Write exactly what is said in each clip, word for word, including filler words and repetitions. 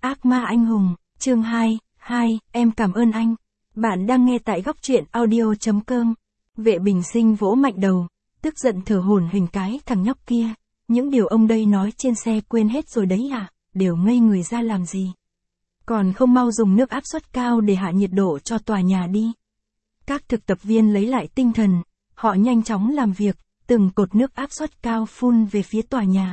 Ác ma anh hùng, chương hai, hai, em cảm ơn anh. Bạn đang nghe tại góc truyện audio.com. Vệ Bình Sinh vỗ mạnh đầu, tức giận thở hổn hển cái thằng nhóc kia. Những điều ông đây nói trên xe quên hết rồi đấy à, đều ngây người ra làm gì. Còn không mau dùng nước áp suất cao để hạ nhiệt độ cho tòa nhà đi. Các thực tập viên lấy lại tinh thần, họ nhanh chóng làm việc, từng cột nước áp suất cao phun về phía tòa nhà.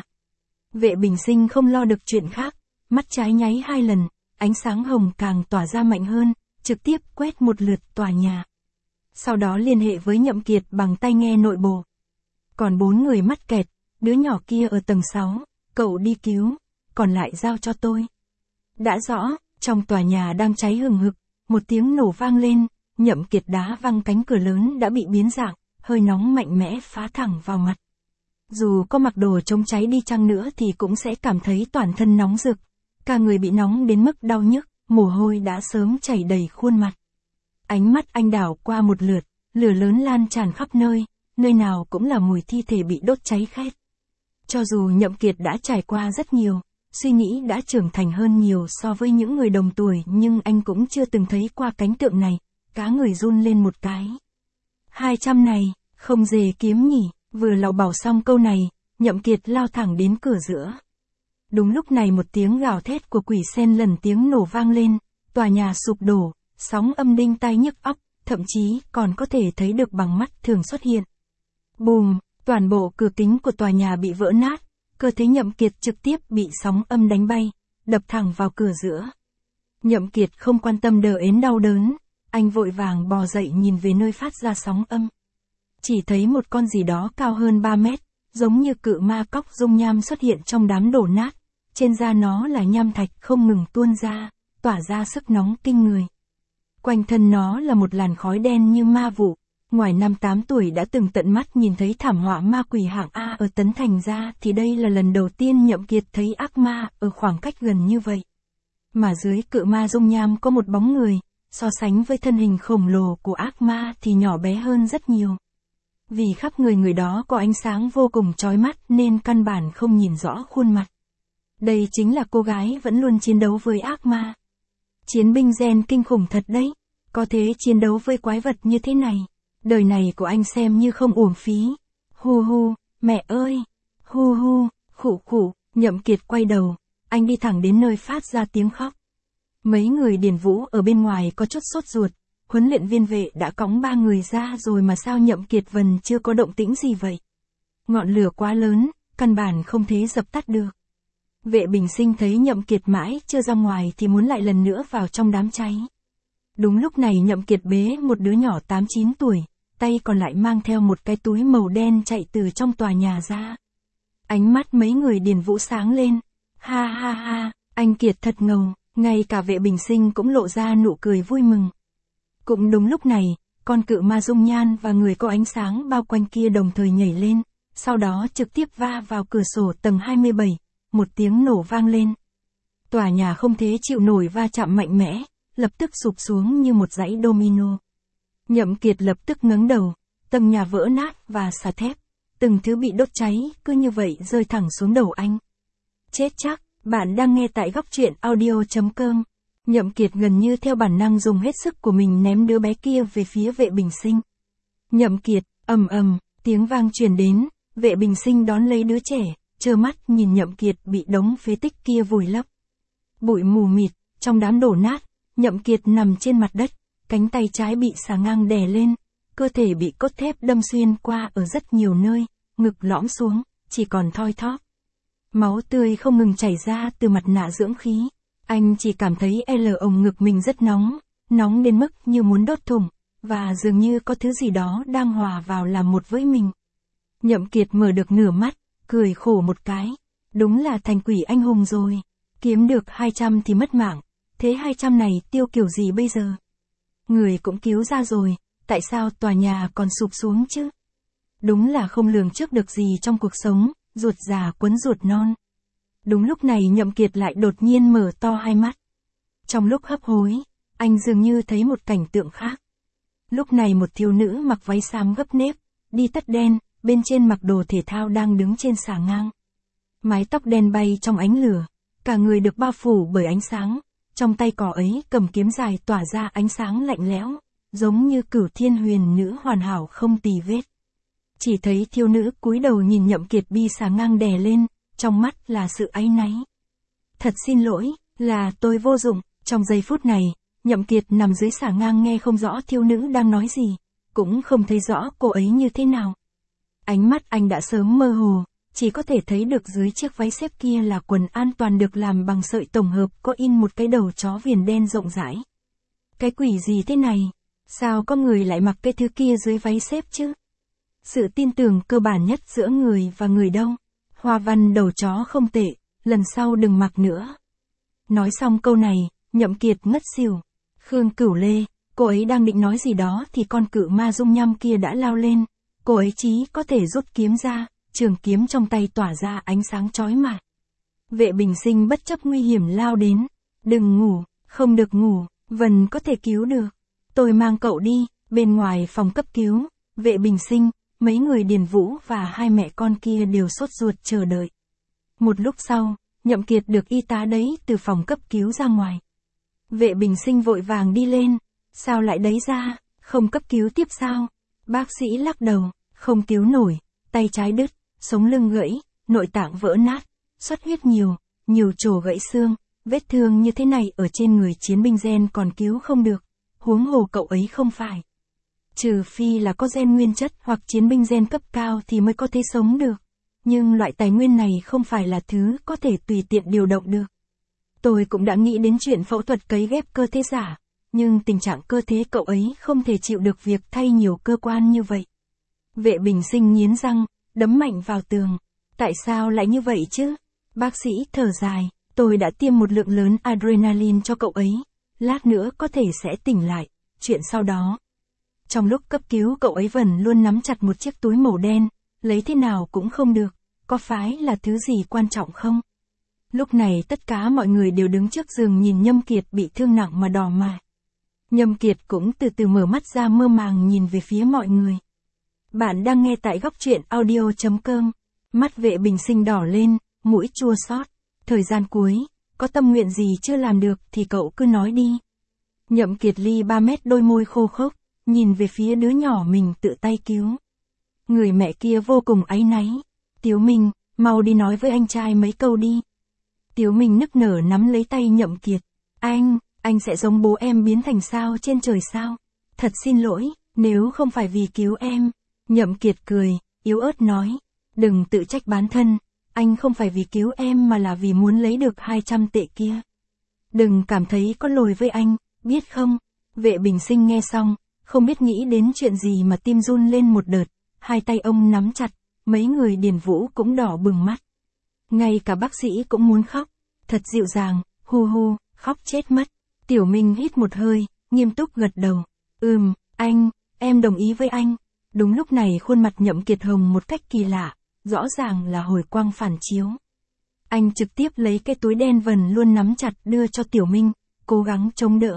Vệ Bình Sinh không lo được chuyện khác, mắt trái nháy hai lần, ánh sáng hồng càng tỏa ra mạnh hơn, trực tiếp quét một lượt tòa nhà. Sau đó liên hệ với Nhậm Kiệt bằng tai nghe nội bộ. Còn bốn người mắc kẹt, đứa nhỏ kia ở tầng sáu, cậu đi cứu, còn lại giao cho tôi. Đã rõ, trong tòa nhà đang cháy hừng hực, một tiếng nổ vang lên, Nhậm Kiệt đá văng cánh cửa lớn đã bị biến dạng, hơi nóng mạnh mẽ phá thẳng vào mặt. Dù có mặc đồ chống cháy đi chăng nữa thì cũng sẽ cảm thấy toàn thân nóng rực, cả người bị nóng đến mức đau nhức, mồ hôi đã sớm chảy đầy khuôn mặt. Ánh mắt anh đảo qua một lượt, lửa lớn lan tràn khắp nơi, nơi nào cũng là mùi thi thể bị đốt cháy khét. Cho dù Nhậm Kiệt đã trải qua rất nhiều, suy nghĩ đã trưởng thành hơn nhiều so với những người đồng tuổi, nhưng anh cũng chưa từng thấy qua cảnh tượng này, cá người run lên một cái. hai trăm này, không dề kiếm nhỉ, vừa lảo bảo xong câu này, Nhậm Kiệt lao thẳng đến cửa giữa. Đúng lúc này một tiếng gào thét của quỷ sen lần tiếng nổ vang lên, tòa nhà sụp đổ, sóng âm đinh tai nhức óc, thậm chí còn có thể thấy được bằng mắt thường xuất hiện. Bùm, toàn bộ cửa kính của tòa nhà bị vỡ nát, cơ thể Nhậm Kiệt trực tiếp bị sóng âm đánh bay, đập thẳng vào cửa giữa. Nhậm Kiệt không quan tâm đờ ến đau đớn, anh vội vàng bò dậy nhìn về nơi phát ra sóng âm. Chỉ thấy một con gì đó cao hơn ba mét, giống như cự ma cóc dung nham xuất hiện trong đám đổ nát, trên da nó là nham thạch không ngừng tuôn ra, tỏa ra sức nóng kinh người. Quanh thân nó là một làn khói đen như ma vụ, ngoài năm tám tuổi đã từng tận mắt nhìn thấy thảm họa ma quỷ hạng A ở Tấn Thành ra thì đây là lần đầu tiên Nhậm Kiệt thấy ác ma ở khoảng cách gần như vậy. Mà dưới cự ma dung nham có một bóng người, so sánh với thân hình khổng lồ của ác ma thì nhỏ bé hơn rất nhiều. Vì khắp người người đó có ánh sáng vô cùng chói mắt nên căn bản không nhìn rõ khuôn mặt. Đây chính là cô gái vẫn luôn chiến đấu với ác ma. Chiến binh gen kinh khủng thật đấy, có thế chiến đấu với quái vật như thế này, đời này của anh xem như không uổng phí. Hu hu, mẹ ơi, hu hu, khụ khụ, Nhậm Kiệt quay đầu, anh đi thẳng đến nơi phát ra tiếng khóc. Mấy người điền vũ ở bên ngoài có chút sốt ruột, huấn luyện viên vệ đã cõng ba người ra rồi mà sao Nhậm Kiệt vẫn chưa có động tĩnh gì vậy? Ngọn lửa quá lớn, căn bản không thể dập tắt được. Vệ Bình Sinh thấy Nhậm Kiệt mãi chưa ra ngoài thì muốn lại lần nữa vào trong đám cháy. Đúng lúc này Nhậm Kiệt bế một đứa nhỏ tám chín tuổi, tay còn lại mang theo một cái túi màu đen chạy từ trong tòa nhà ra. Ánh mắt mấy người điền vũ sáng lên. Ha ha ha, anh Kiệt thật ngầu, ngay cả Vệ Bình Sinh cũng lộ ra nụ cười vui mừng. Cũng đúng lúc này, con cự ma dung nhan và người có ánh sáng bao quanh kia đồng thời nhảy lên, sau đó trực tiếp va vào cửa sổ tầng hai mươi bảy, một tiếng nổ vang lên. Tòa nhà không thể chịu nổi va chạm mạnh mẽ, lập tức sụp xuống như một dãy domino. Nhậm Kiệt lập tức ngẩng đầu, tầng nhà vỡ nát và xà thép, từng thứ bị đốt cháy, cứ như vậy rơi thẳng xuống đầu anh. Chết chắc, bạn đang nghe tại góc truyện audio.com. Nhậm Kiệt gần như theo bản năng dùng hết sức của mình ném đứa bé kia về phía Vệ Bình Sinh. Nhậm Kiệt, ầm ầm, tiếng vang truyền đến, Vệ Bình Sinh đón lấy đứa trẻ, trơ mắt nhìn Nhậm Kiệt bị đống phế tích kia vùi lấp. Bụi mù mịt, trong đám đổ nát, Nhậm Kiệt nằm trên mặt đất, cánh tay trái bị xà ngang đè lên, cơ thể bị cốt thép đâm xuyên qua ở rất nhiều nơi, ngực lõm xuống, chỉ còn thoi thóp. Máu tươi không ngừng chảy ra từ mặt nạ dưỡng khí. Anh chỉ cảm thấy L ống ngực mình rất nóng, nóng đến mức như muốn đốt thủng, và dường như có thứ gì đó đang hòa vào làm một với mình. Nhậm Kiệt mở được nửa mắt, cười khổ một cái. Đúng là thành quỷ anh hùng rồi. Kiếm được hai trăm thì mất mạng. Thế hai trăm này tiêu kiểu gì bây giờ? Người cũng cứu ra rồi, tại sao tòa nhà còn sụp xuống chứ? Đúng là không lường trước được gì trong cuộc sống, ruột già quấn ruột non. Đúng lúc này Nhậm Kiệt lại đột nhiên mở to hai mắt. Trong lúc hấp hối, anh dường như thấy một cảnh tượng khác. Lúc này một thiếu nữ mặc váy xám gấp nếp, đi tất đen, bên trên mặc đồ thể thao đang đứng trên xà ngang. Mái tóc đen bay trong ánh lửa, cả người được bao phủ bởi ánh sáng, trong tay cỏ ấy cầm kiếm dài tỏa ra ánh sáng lạnh lẽo, giống như cửu thiên huyền nữ hoàn hảo không tì vết. Chỉ thấy thiếu nữ cúi đầu nhìn Nhậm Kiệt bi xà ngang đè lên, trong mắt là sự áy náy. Thật xin lỗi, là tôi vô dụng. Trong giây phút này, Nhậm Kiệt nằm dưới xà ngang nghe không rõ thiếu nữ đang nói gì, cũng không thấy rõ cô ấy như thế nào. Ánh mắt anh đã sớm mơ hồ, chỉ có thể thấy được dưới chiếc váy xếp kia là quần an toàn được làm bằng sợi tổng hợp có in một cái đầu chó viền đen rộng rãi. Cái quỷ gì thế này? Sao có người lại mặc cái thứ kia dưới váy xếp chứ? Sự tin tưởng cơ bản nhất giữa người và người đâu. Hoa văn đầu chó không tệ, lần sau đừng mặc nữa. Nói xong câu này, Nhậm Kiệt ngất xỉu. Khương Cửu Lê, cô ấy đang định nói gì đó thì con cự ma dung nham kia đã lao lên. Cô ấy chí có thể rút kiếm ra, trường kiếm trong tay tỏa ra ánh sáng chói mà. Vệ Bình Sinh bất chấp nguy hiểm lao đến. Đừng ngủ, không được ngủ, Vân có thể cứu được. Tôi mang cậu đi. Bên ngoài phòng cấp cứu, Vệ Bình Sinh, mấy người Điền Vũ và hai mẹ con kia đều sốt ruột chờ đợi. Một lúc sau, Nhậm Kiệt được y tá đấy từ phòng cấp cứu ra ngoài. Vệ Bình Sinh vội vàng đi lên. Sao lại đấy ra, không cấp cứu tiếp sao? Bác sĩ lắc đầu, không cứu nổi, tay trái đứt, sống lưng gãy, nội tạng vỡ nát, xuất huyết nhiều, nhiều chỗ gãy xương, vết thương như thế này ở trên người chiến binh gen còn cứu không được, huống hồ cậu ấy không phải. Trừ phi là có gen nguyên chất hoặc chiến binh gen cấp cao thì mới có thể sống được. Nhưng loại tài nguyên này không phải là thứ có thể tùy tiện điều động được. Tôi cũng đã nghĩ đến chuyện phẫu thuật cấy ghép cơ thể giả, nhưng tình trạng cơ thể cậu ấy không thể chịu được việc thay nhiều cơ quan như vậy. Vệ Bình Sinh nghiến răng, đấm mạnh vào tường. Tại sao lại như vậy chứ? Bác sĩ thở dài, tôi đã tiêm một lượng lớn adrenaline cho cậu ấy, lát nữa có thể sẽ tỉnh lại, chuyện sau đó. Trong lúc cấp cứu cậu ấy vẫn luôn nắm chặt một chiếc túi màu đen, lấy thế nào cũng không được, có phải là thứ gì quan trọng không? Lúc này tất cả mọi người đều đứng trước giường nhìn Nhâm Kiệt bị thương nặng mà đỏ mặt. Nhâm Kiệt cũng từ từ mở mắt ra mơ màng nhìn về phía mọi người. Bạn đang nghe tại góc truyện audio chấm com. Mắt Vệ Bình Sinh đỏ lên, mũi chua xót. Thời gian cuối, có tâm nguyện gì chưa làm được thì cậu cứ nói đi. Nhậm Kiệt ly ba mét đôi môi khô khốc, nhìn về phía đứa nhỏ mình tự tay cứu. Người mẹ kia vô cùng áy náy. Tiếu Minh, mau đi nói với anh trai mấy câu đi. Tiếu Minh nức nở nắm lấy tay Nhậm Kiệt. Anh, anh sẽ giống bố em biến thành sao trên trời sao? Thật xin lỗi, nếu không phải vì cứu em. Nhậm Kiệt cười, yếu ớt nói. Đừng tự trách bản thân, anh không phải vì cứu em mà là vì muốn lấy được hai trăm tệ kia. Đừng cảm thấy có lỗi với anh, biết không? Vệ Bình Sinh nghe xong, không biết nghĩ đến chuyện gì mà tim run lên một đợt, hai tay ông nắm chặt, mấy người Điền Vũ cũng đỏ bừng mắt. Ngay cả bác sĩ cũng muốn khóc, thật dịu dàng, hu hu, khóc chết mất. Tiểu Minh hít một hơi, nghiêm túc gật đầu. Ừm, anh, em đồng ý với anh. Đúng lúc này khuôn mặt Nhậm Kiệt hồng một cách kỳ lạ, rõ ràng là hồi quang phản chiếu. Anh trực tiếp lấy cái túi đen vần luôn nắm chặt đưa cho Tiểu Minh, cố gắng chống đỡ.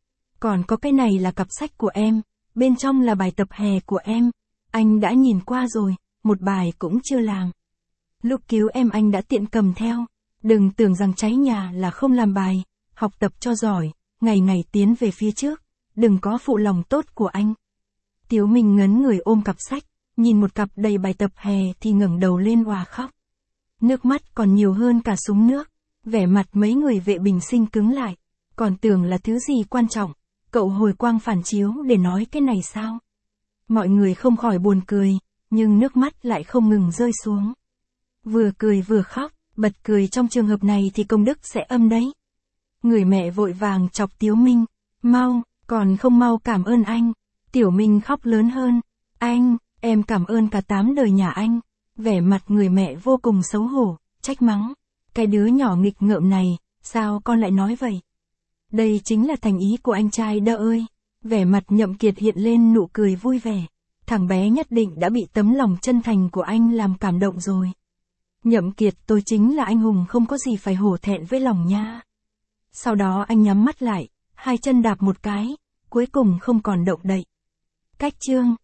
Còn có cái này là cặp sách của em, bên trong là bài tập hè của em. Anh đã nhìn qua rồi, một bài cũng chưa làm. Lúc cứu em anh đã tiện cầm theo. Đừng tưởng rằng cháy nhà là không làm bài, học tập cho giỏi, ngày ngày tiến về phía trước, đừng có phụ lòng tốt của anh. Tiếu Minh ngấn người ôm cặp sách, nhìn một cặp đầy bài tập hè thì ngẩng đầu lên òa khóc. Nước mắt còn nhiều hơn cả súng nước, vẻ mặt mấy người Vệ Bình Sinh cứng lại, còn tưởng là thứ gì quan trọng, cậu hồi quang phản chiếu để nói cái này sao? Mọi người không khỏi buồn cười, nhưng nước mắt lại không ngừng rơi xuống. Vừa cười vừa khóc, bật cười trong trường hợp này thì công đức sẽ âm đấy. Người mẹ vội vàng chọc Tiếu Minh, mau, còn không mau cảm ơn anh. Tiểu Minh khóc lớn hơn, anh, em cảm ơn cả tám đời nhà anh. Vẻ mặt người mẹ vô cùng xấu hổ, trách mắng. Cái đứa nhỏ nghịch ngợm này, sao con lại nói vậy? Đây chính là thành ý của anh trai đơ ơi. Vẻ mặt Nhậm Kiệt hiện lên nụ cười vui vẻ. Thằng bé nhất định đã bị tấm lòng chân thành của anh làm cảm động rồi. Nhậm Kiệt, tôi chính là anh hùng không có gì phải hổ thẹn với lòng nha. Sau đó anh nhắm mắt lại, hai chân đạp một cái, cuối cùng không còn động đậy. Cách chương